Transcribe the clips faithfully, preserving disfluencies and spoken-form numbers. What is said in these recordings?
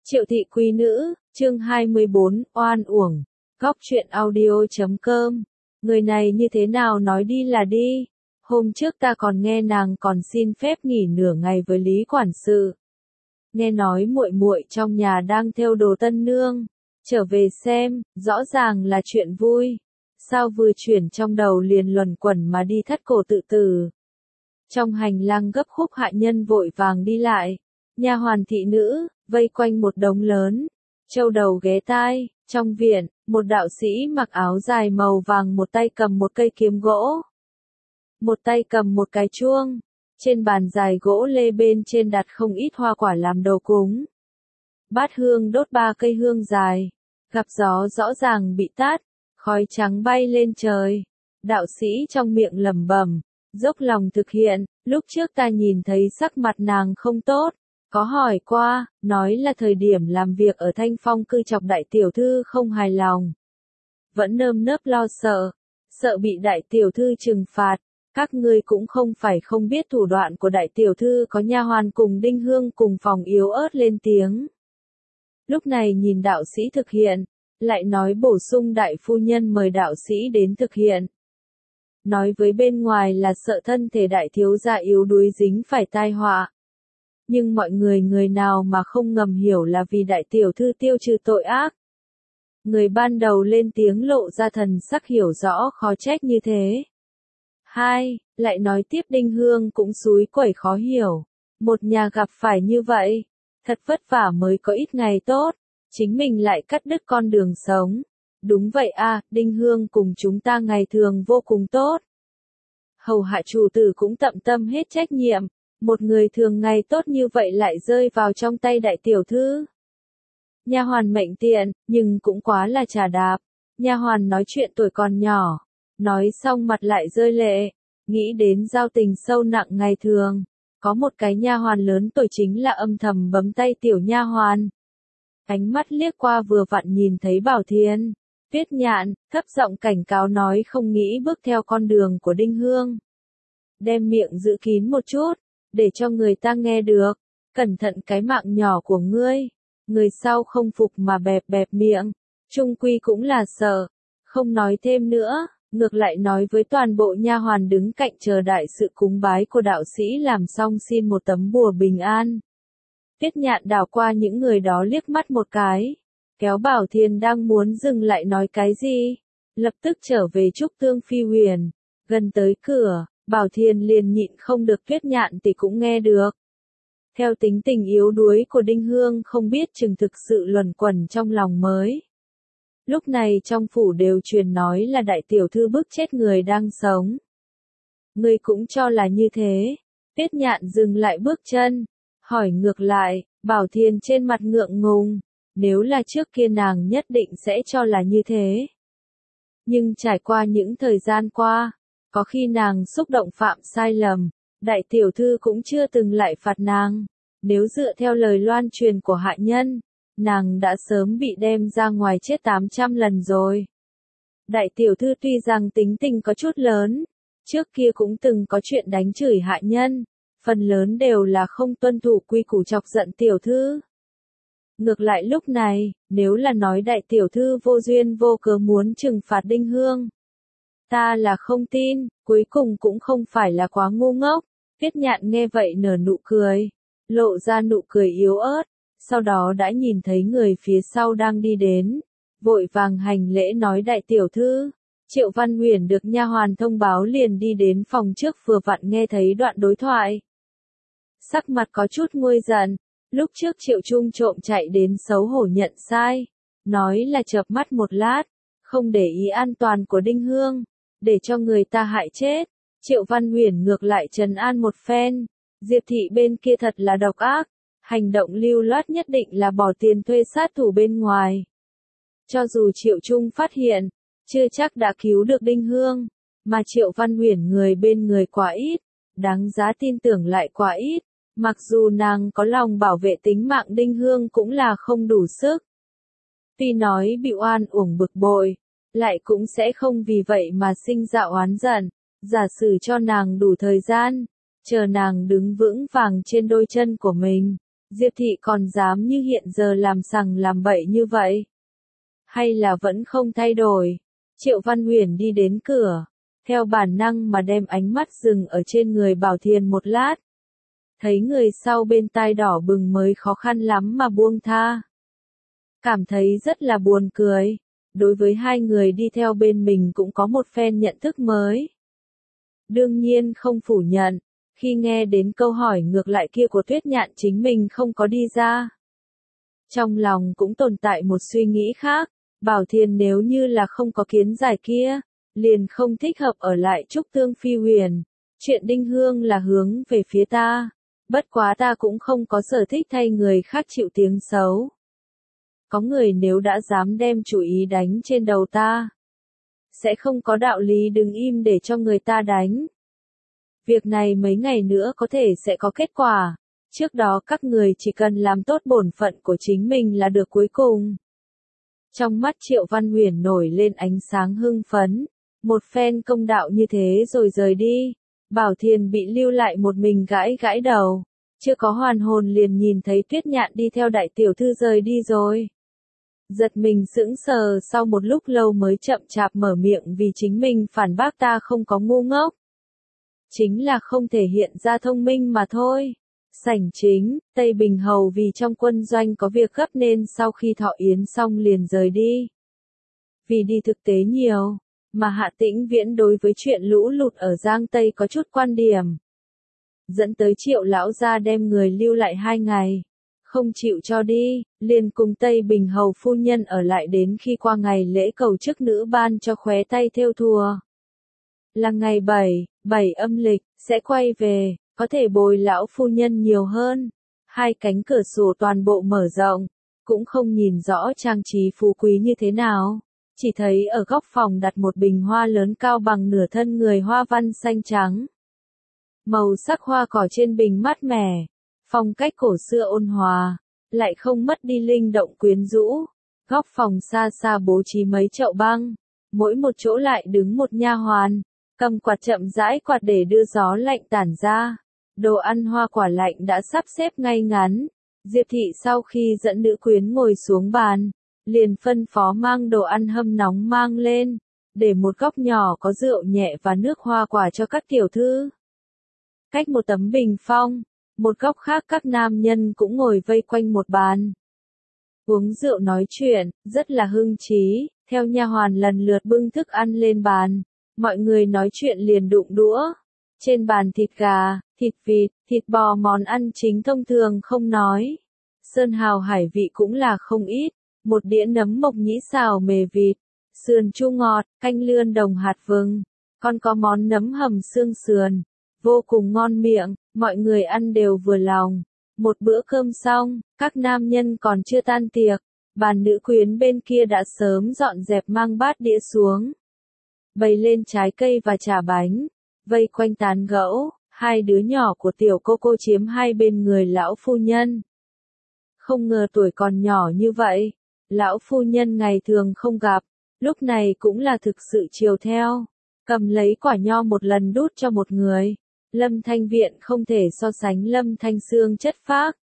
Triệu thị quý nữ, chương hai mươi bốn, oan uổng. Góc truyện audio.com. Người này như thế nào nói đi là đi. Hôm trước ta còn nghe nàng còn xin phép nghỉ nửa ngày với Lý quản sự. Nghe nói muội muội trong nhà đang thêu đồ tân nương. Trở về xem, rõ ràng là chuyện vui. Sao vừa chuyển trong đầu liền luẩn quẩn mà đi thắt cổ tự tử. Trong hành lang gấp khúc hạ nhân vội vàng đi lại. Nha hoàn thị nữ, vây quanh một đống lớn. Châu đầu ghé tai, trong viện, một đạo sĩ mặc áo dài màu vàng một tay cầm một cây kiếm gỗ. Một tay cầm một cái chuông. Trên bàn dài gỗ lê bên trên đặt không ít hoa quả làm đồ cúng. Bát hương đốt ba cây hương dài. Gặp gió rõ ràng bị tát, khói trắng bay lên trời. Đạo sĩ trong miệng lẩm bẩm, dốc lòng thực hiện, lúc trước ta nhìn thấy sắc mặt nàng không tốt. Có hỏi qua, nói là thời điểm làm việc ở Thanh Phong cư chọc đại tiểu thư không hài lòng. Vẫn nơm nớp lo sợ, sợ bị đại tiểu thư trừng phạt. Các ngươi cũng không phải không biết thủ đoạn của đại tiểu thư, có nha hoàn cùng Đinh Hương cùng phòng yếu ớt lên tiếng. Lúc này nhìn đạo sĩ thực hiện, lại nói bổ sung đại phu nhân mời đạo sĩ đến thực hiện. Nói với bên ngoài là sợ thân thể đại thiếu gia yếu đuối dính phải tai họa. Nhưng mọi người người nào mà không ngầm hiểu là vì đại tiểu thư tiêu trừ tội ác. Người ban đầu lên tiếng lộ ra thần sắc hiểu rõ khó trách như thế. Hai, lại nói tiếp Đinh Hương cũng xúi quẩy khó hiểu. Một nhà gặp phải như vậy, thật vất vả mới có ít ngày tốt, chính mình lại cắt đứt con đường sống. Đúng vậy à, Đinh Hương cùng chúng ta ngày thường vô cùng tốt. Hầu hạ chủ tử cũng tận tâm hết trách nhiệm. Một người thường ngày tốt như vậy lại rơi vào trong tay đại tiểu thư. Nha hoàn mệnh tiện, nhưng cũng quá là trà đạp. Nha hoàn nói chuyện tuổi còn nhỏ, nói xong mặt lại rơi lệ, nghĩ đến giao tình sâu nặng ngày thường. Có một cái nha hoàn lớn tuổi chính là âm thầm bấm tay tiểu nha hoàn. Ánh mắt liếc qua vừa vặn nhìn thấy Bảo Thiên, Tuyết Nhạn, thấp giọng cảnh cáo nói không nghĩ bước theo con đường của Đinh Hương. Đem miệng giữ kín một chút, để cho người ta nghe được, cẩn thận cái mạng nhỏ của ngươi. Người sau không phục mà bẹp bẹp miệng, chung quy cũng là sợ, không nói thêm nữa, ngược lại nói với toàn bộ nha hoàn đứng cạnh chờ đại sự cúng bái của đạo sĩ làm xong xin một tấm bùa bình an. Tuyết Nhạn đảo qua những người đó liếc mắt một cái, kéo Bảo Thiên đang muốn dừng lại nói cái gì, lập tức trở về Trúc Tương Phi Huyền, gần tới cửa. Bảo Thiên liền nhịn không được Tuyết Nhạn thì cũng nghe được. Theo tính tình yếu đuối của Đinh Hương không biết chừng thực sự luẩn quẩn trong lòng mới. Lúc này trong phủ đều truyền nói là đại tiểu thư bức chết người đang sống. Ngươi cũng cho là như thế. Tuyết Nhạn dừng lại bước chân, hỏi ngược lại, Bảo Thiên trên mặt ngượng ngùng. Nếu là trước kia nàng nhất định sẽ cho là như thế. Nhưng trải qua những thời gian qua, có khi nàng xúc động phạm sai lầm, đại tiểu thư cũng chưa từng lại phạt nàng. Nếu dựa theo lời loan truyền của hạ nhân, nàng đã sớm bị đem ra ngoài chết tám trăm lần rồi. Đại tiểu thư tuy rằng tính tình có chút lớn, trước kia cũng từng có chuyện đánh chửi hạ nhân, phần lớn đều là không tuân thủ quy củ chọc giận tiểu thư. Ngược lại lúc này, nếu là nói đại tiểu thư vô duyên vô cớ muốn trừng phạt Đinh Hương, ta là không tin, cuối cùng cũng không phải là quá ngu ngốc. Tuyết Nhạn nghe vậy nở nụ cười, lộ ra nụ cười yếu ớt, sau đó đã nhìn thấy người phía sau đang đi đến, vội vàng hành lễ nói đại tiểu thư. Triệu Văn Huyền được nha hoàn thông báo liền đi đến phòng trước vừa vặn nghe thấy đoạn đối thoại. Sắc mặt có chút nguôi giận, lúc trước Triệu Trung trộm chạy đến xấu hổ nhận sai, nói là chợp mắt một lát, không để ý an toàn của Đinh Hương, để cho người ta hại chết. Triệu Văn Huyền ngược lại trấn an một phen, Diệp thị bên kia thật là độc ác, hành động lưu loát nhất định là bỏ tiền thuê sát thủ bên ngoài. Cho dù Triệu Trung phát hiện, chưa chắc đã cứu được Đinh Hương, mà Triệu Văn Huyền người bên người quá ít, đáng giá tin tưởng lại quá ít, mặc dù nàng có lòng bảo vệ tính mạng Đinh Hương cũng là không đủ sức. Tuy nói bị oan uổng bực bội, lại cũng sẽ không vì vậy mà sinh ra oán giận, giả sử cho nàng đủ thời gian, chờ nàng đứng vững vàng trên đôi chân của mình, Diệp Thị còn dám như hiện giờ làm sằng làm bậy như vậy? Hay là vẫn không thay đổi? Triệu Văn Huyền đi đến cửa, theo bản năng mà đem ánh mắt dừng ở trên người Bảo Thiền một lát. Thấy người sau bên tai đỏ bừng mới khó khăn lắm mà buông tha. Cảm thấy rất là buồn cười, đối với hai người đi theo bên mình cũng có một phen nhận thức mới. Đương nhiên không phủ nhận, khi nghe đến câu hỏi ngược lại kia của Tuyết Nhạn chính mình không có đi ra. Trong lòng cũng tồn tại một suy nghĩ khác, Bảo Thiền nếu như là không có kiến giải kia, liền không thích hợp ở lại Trúc Tương Phi Huyền. Chuyện Đinh Hương là hướng về phía ta, bất quá ta cũng không có sở thích thay người khác chịu tiếng xấu. Có người nếu đã dám đem chủ ý đánh trên đầu ta, sẽ không có đạo lý đứng im để cho người ta đánh. Việc này mấy ngày nữa có thể sẽ có kết quả, trước đó các người chỉ cần làm tốt bổn phận của chính mình là được cuối cùng. Trong mắt Triệu Văn Huyền nổi lên ánh sáng hưng phấn, một phen công đạo như thế rồi rời đi. Bảo Thiền bị lưu lại một mình gãi gãi đầu, chưa có hoàn hồn liền nhìn thấy Tuyết Nhạn đi theo đại tiểu thư rời đi rồi. Giật mình sững sờ sau một lúc lâu mới chậm chạp mở miệng vì chính mình phản bác ta không có ngu ngốc. Chính là không thể hiện ra thông minh mà thôi. Sảnh chính, Tây Bình Hầu vì trong quân doanh có việc gấp nên sau khi thọ yến xong liền rời đi. Vì đi thực tế nhiều, mà Hạ Tĩnh Viễn đối với chuyện lũ lụt ở Giang Tây có chút quan điểm. Dẫn tới Triệu lão gia đem người lưu lại hai ngày, không chịu cho đi, liền cùng Tây Bình Hầu phu nhân ở lại đến khi qua ngày lễ cầu chức nữ ban cho khóe tay thêu thùa. Là ngày bảy, bảy âm lịch, sẽ quay về, có thể bồi lão phu nhân nhiều hơn. Hai cánh cửa sổ toàn bộ mở rộng, cũng không nhìn rõ trang trí phú quý như thế nào. Chỉ thấy ở góc phòng đặt một bình hoa lớn cao bằng nửa thân người hoa văn xanh trắng. Màu sắc hoa cỏ trên bình mát mẻ, phong cách cổ xưa ôn hòa, lại không mất đi linh động quyến rũ. Góc phòng xa xa bố trí mấy chậu băng, mỗi một chỗ lại đứng một nha hoàn, cầm quạt chậm rãi quạt để đưa gió lạnh tản ra. Đồ ăn hoa quả lạnh đã sắp xếp ngay ngắn. Diệp Thị sau khi dẫn nữ quyến ngồi xuống bàn, liền phân phó mang đồ ăn hâm nóng mang lên, để một góc nhỏ có rượu nhẹ và nước hoa quả cho các tiểu thư. Cách một tấm bình phong, một góc khác các nam nhân cũng ngồi vây quanh một bàn. Uống rượu nói chuyện, rất là hưng trí, theo nha hoàn lần lượt bưng thức ăn lên bàn, mọi người nói chuyện liền đụng đũa. Trên bàn thịt gà, thịt vịt, thịt bò món ăn chính thông thường không nói. Sơn hào hải vị cũng là không ít, một đĩa nấm mộc nhĩ xào mề vịt, sườn chua ngọt, canh lươn đồng hạt vừng, còn có món nấm hầm xương sườn, vô cùng ngon miệng, mọi người ăn đều vừa lòng. Một bữa cơm xong, các nam nhân còn chưa tan tiệc, bàn nữ quyến bên kia đã sớm dọn dẹp mang bát đĩa xuống. Bày lên trái cây và trà bánh, vây quanh tán gẫu, hai đứa nhỏ của tiểu cô cô chiếm hai bên người lão phu nhân. Không ngờ tuổi còn nhỏ như vậy, lão phu nhân ngày thường không gặp, lúc này cũng là thực sự chiều theo, cầm lấy quả nho một lần đút cho một người. Lâm Thanh Viện không thể so sánh Lâm Thanh Sương chất phác.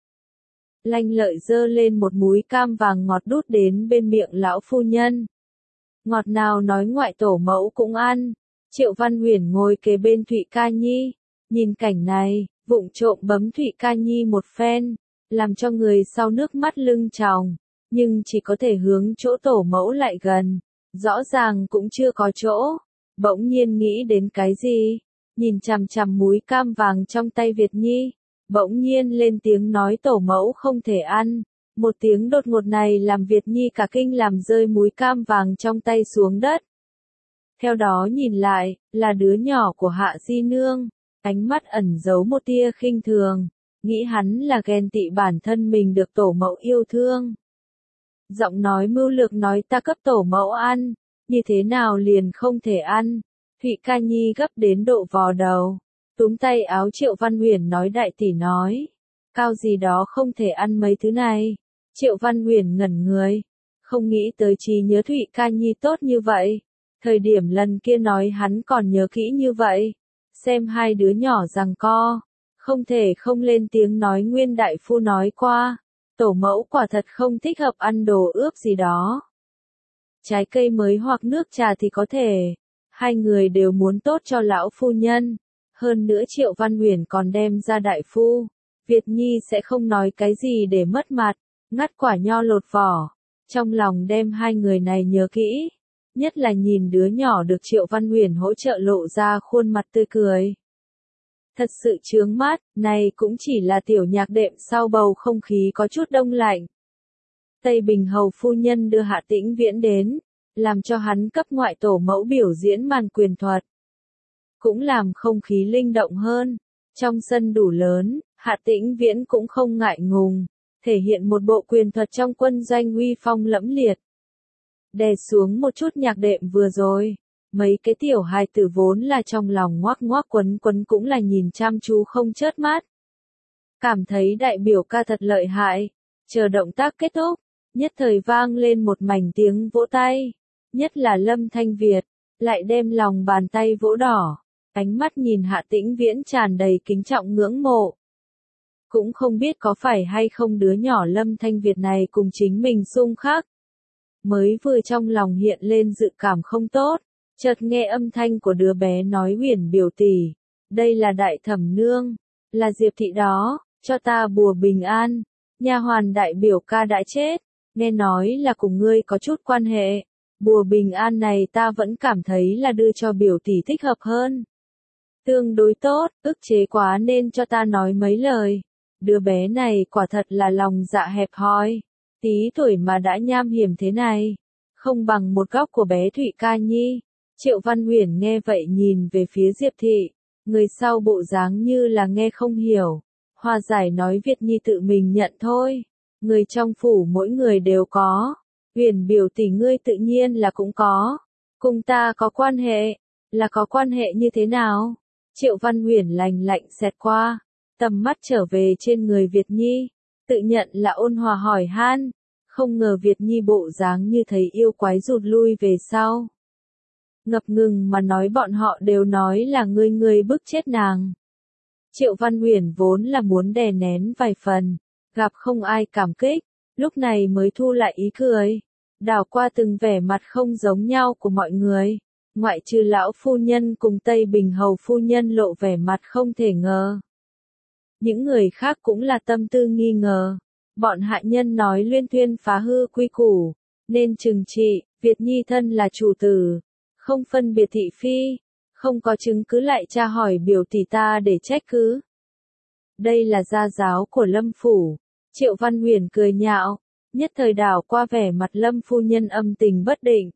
Lanh Lợi dơ lên một múi cam vàng ngọt đút đến bên miệng lão phu nhân. Ngọt nào nói ngoại tổ mẫu cũng ăn. Triệu Văn Huyền ngồi kế bên Thụy Ca Nhi, nhìn cảnh này, vụng trộm bấm Thụy Ca Nhi một phen, làm cho người sau nước mắt lưng tròng, nhưng chỉ có thể hướng chỗ tổ mẫu lại gần, rõ ràng cũng chưa có chỗ. Bỗng nhiên nghĩ đến cái gì, nhìn chằm chằm múi cam vàng trong tay Việt Nhi, bỗng nhiên lên tiếng nói tổ mẫu không thể ăn. Một tiếng đột ngột này làm Việt Nhi cả kinh làm rơi múi cam vàng trong tay xuống đất. Theo đó nhìn lại, là đứa nhỏ của Hạ Di Nương, ánh mắt ẩn giấu một tia khinh thường, nghĩ hắn là ghen tị bản thân mình được tổ mẫu yêu thương. Giọng nói mưu lược nói ta cấp tổ mẫu ăn, như thế nào liền không thể ăn. Thụy Ca Nhi gấp đến độ vò đầu, túm tay áo Triệu Văn Huyền nói đại tỷ nói, cao gì đó không thể ăn mấy thứ này. Triệu Văn Huyền ngẩn người, không nghĩ tới trí nhớ Thụy Ca Nhi tốt như vậy. Thời điểm lần kia nói hắn còn nhớ kỹ như vậy, xem hai đứa nhỏ giằng co, Không thể không lên tiếng nói Nguyên đại phu nói qua, tổ mẫu quả thật không thích hợp ăn đồ ướp gì đó. Trái cây mới hoặc nước trà thì có thể. Hai người đều muốn tốt cho lão phu nhân. Hơn nữa Triệu Văn Huyền còn đem ra đại phu. Việt Nhi sẽ không nói cái gì để mất mặt. Ngắt quả nho lột vỏ. Trong lòng đem hai người này nhớ kỹ. Nhất là nhìn đứa nhỏ được Triệu Văn Huyền hỗ trợ lộ ra khuôn mặt tươi cười. Thật sự chướng mắt, này cũng chỉ là tiểu nhạc đệm sau bầu không khí có chút đông lạnh. Tây Bình hầu phu nhân đưa Hạ Tĩnh Viễn đến, làm cho hắn cấp ngoại tổ mẫu biểu diễn màn quyền thuật. Cũng làm không khí linh động hơn. Trong sân đủ lớn, Hạ Tĩnh Viễn cũng không ngại ngùng, thể hiện một bộ quyền thuật trong quân doanh uy phong lẫm liệt. Đè xuống một chút nhạc đệm vừa rồi, mấy cái tiểu hài tử vốn là trong lòng ngoác ngoác quấn quấn cũng là nhìn chăm chú không chớp mắt. Cảm thấy đại biểu ca thật lợi hại, chờ động tác kết thúc, nhất thời vang lên một mảnh tiếng vỗ tay, nhất là Lâm Thanh Việt, lại đem lòng bàn tay vỗ đỏ, ánh mắt nhìn Hạ Tĩnh Viễn tràn đầy kính trọng ngưỡng mộ. Cũng không biết có phải hay không đứa nhỏ Lâm Thanh Việt này cùng chính mình xung khắc. Mới vừa trong lòng hiện lên dự cảm không tốt, chợt nghe âm thanh của đứa bé nói Huyền biểu tỷ, đây là đại thẩm nương, là Diệp thị đó, cho ta bùa bình an, nha hoàn đại biểu ca đã chết, nghe nói là cùng ngươi có chút quan hệ, bùa bình an này ta vẫn cảm thấy là đưa cho biểu tỷ thích hợp hơn. Tương đối tốt, ức chế quá nên cho ta nói mấy lời, đứa bé này quả thật là lòng dạ hẹp hòi. Tí tuổi mà đã nham hiểm thế này, không bằng một góc của bé Thụy Ca Nhi. Triệu Văn Huyền nghe vậy nhìn về phía Diệp thị, người sau bộ dáng như là nghe không hiểu, hòa giải nói Việt Nhi tự mình nhận thôi, người trong phủ mỗi người đều có, Huyền biểu tỷ ngươi tự nhiên là cũng có, cùng ta có quan hệ, là có quan hệ như thế nào? Triệu Văn Huyền lành lạnh xẹt qua, tầm mắt trở về trên người Việt Nhi. Tự nhận là ôn hòa hỏi han, không ngờ Việt Nhi bộ dáng như thấy yêu quái rụt lui về sau. Ngập ngừng mà nói bọn họ đều nói là ngươi ngươi bức chết nàng. Triệu Văn Huyền vốn là muốn đè nén vài phần, gặp không ai cảm kích, lúc này mới thu lại ý cười, đảo qua từng vẻ mặt không giống nhau của mọi người, ngoại trừ lão phu nhân cùng Tây Bình hầu phu nhân lộ vẻ mặt không thể ngờ. Những người khác cũng là tâm tư nghi ngờ. Bọn hạ nhân nói Luyên Thuyên phá hư quy củ, nên trừng trị, Việt Nhi thân là chủ tử, không phân biệt thị phi, không có chứng cứ lại tra hỏi biểu tỷ ta để trách cứ. Đây là gia giáo của Lâm Phủ. Triệu Văn Huyền cười nhạo, nhất thời đảo qua vẻ mặt Lâm phu nhân âm tình bất định.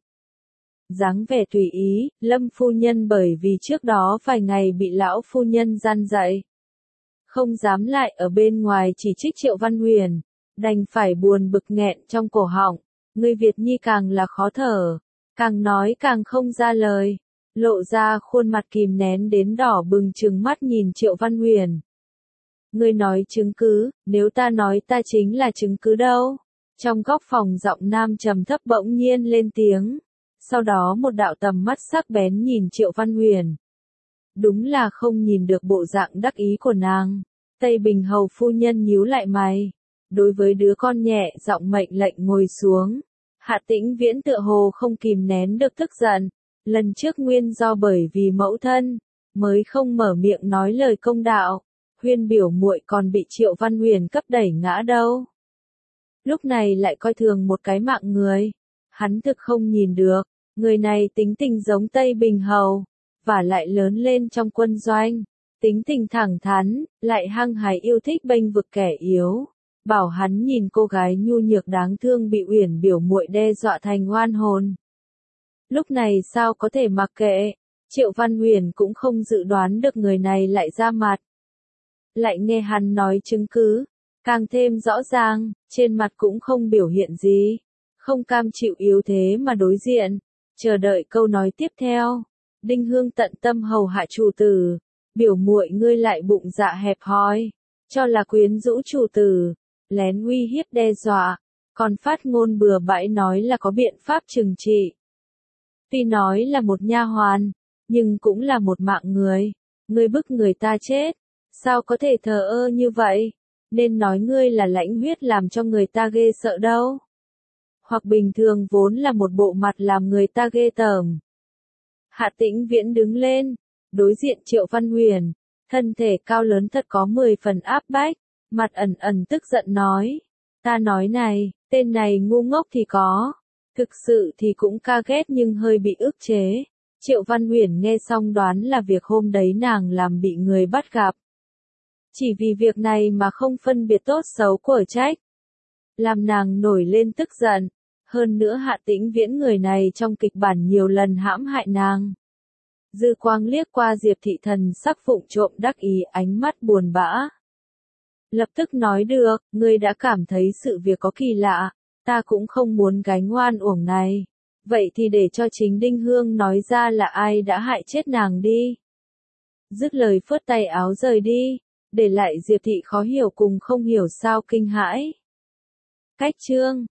Dáng vẻ tùy ý, Lâm phu nhân bởi vì trước đó vài ngày bị lão phu nhân gian dạy. Không dám lại ở bên ngoài chỉ trích Triệu Văn Huyền, đành phải buồn bực nghẹn trong cổ họng, người Việt Nhi càng là khó thở, càng nói càng không ra lời, lộ ra khuôn mặt kìm nén đến đỏ bừng trừng mắt nhìn Triệu Văn Huyền. Ngươi nói chứng cứ, nếu ta nói ta chính là chứng cứ đâu? Trong góc phòng giọng nam trầm thấp bỗng nhiên lên tiếng, sau đó một đạo tầm mắt sắc bén nhìn Triệu Văn Huyền. Đúng là không nhìn được bộ dạng đắc ý của nàng. Tây Bình hầu phu nhân nhíu lại mày. Đối với đứa con nhẹ giọng mệnh lệnh ngồi xuống. Hạ Tĩnh Viễn tựa hồ không kìm nén được tức giận. Lần trước nguyên do bởi vì mẫu thân, mới không mở miệng nói lời công đạo. Huyên biểu muội còn bị Triệu Văn Huyền cấp đẩy ngã đâu. Lúc này lại coi thường một cái mạng người. Hắn thực không nhìn được. Người này tính tình giống Tây Bình hầu. Và lại lớn lên trong quân doanh, tính tình thẳng thắn, lại hăng hái yêu thích bênh vực kẻ yếu, bảo hắn nhìn cô gái nhu nhược đáng thương bị Uyển biểu muội đe dọa thành oan hồn. Lúc này sao có thể mặc kệ, Triệu Văn Huyền cũng không dự đoán được người này lại ra mặt. Lại nghe hắn nói chứng cứ, càng thêm rõ ràng, trên mặt cũng không biểu hiện gì, không cam chịu yếu thế mà đối diện, chờ đợi câu nói tiếp theo. Đinh Hương tận tâm hầu hạ chủ tử, biểu muội ngươi lại bụng dạ hẹp hòi, cho là quyến rũ chủ tử, lén uy hiếp đe dọa, còn phát ngôn bừa bãi nói là có biện pháp trừng trị. Tuy nói là một nha hoàn, nhưng cũng là một mạng người, ngươi bức người ta chết, Sao có thể thờ ơ như vậy? Nên nói ngươi là lãnh huyết làm cho người ta ghê sợ đâu. Hoặc bình thường vốn là một bộ mặt làm người ta ghê tởm. Hạ Tĩnh Viễn đứng lên, đối diện Triệu Văn Huyền, thân thể cao lớn thật có mười phần áp bách, mặt ẩn ẩn tức giận nói. Ta nói này, tên này ngu ngốc thì có, thực sự thì cũng ca ghét nhưng hơi bị ức chế. Triệu Văn Huyền nghe xong đoán là việc hôm đấy nàng làm bị người bắt gặp. Chỉ vì việc này mà không phân biệt tốt xấu của trách. Làm nàng nổi lên tức giận. Hơn nữa Hạ Tĩnh Viễn người này trong kịch bản nhiều lần hãm hại nàng. Dư quang liếc qua Diệp Thị Thần sắc phụng trộm đắc ý ánh mắt buồn bã. Lập tức nói được, ngươi đã cảm thấy sự việc có kỳ lạ, ta cũng không muốn gánh oan uổng này. Vậy thì để cho chính Đinh Hương nói ra là ai đã hại chết nàng đi. Dứt lời phớt tay áo rời đi, để lại Diệp Thị khó hiểu cùng không hiểu sao kinh hãi. Cách chương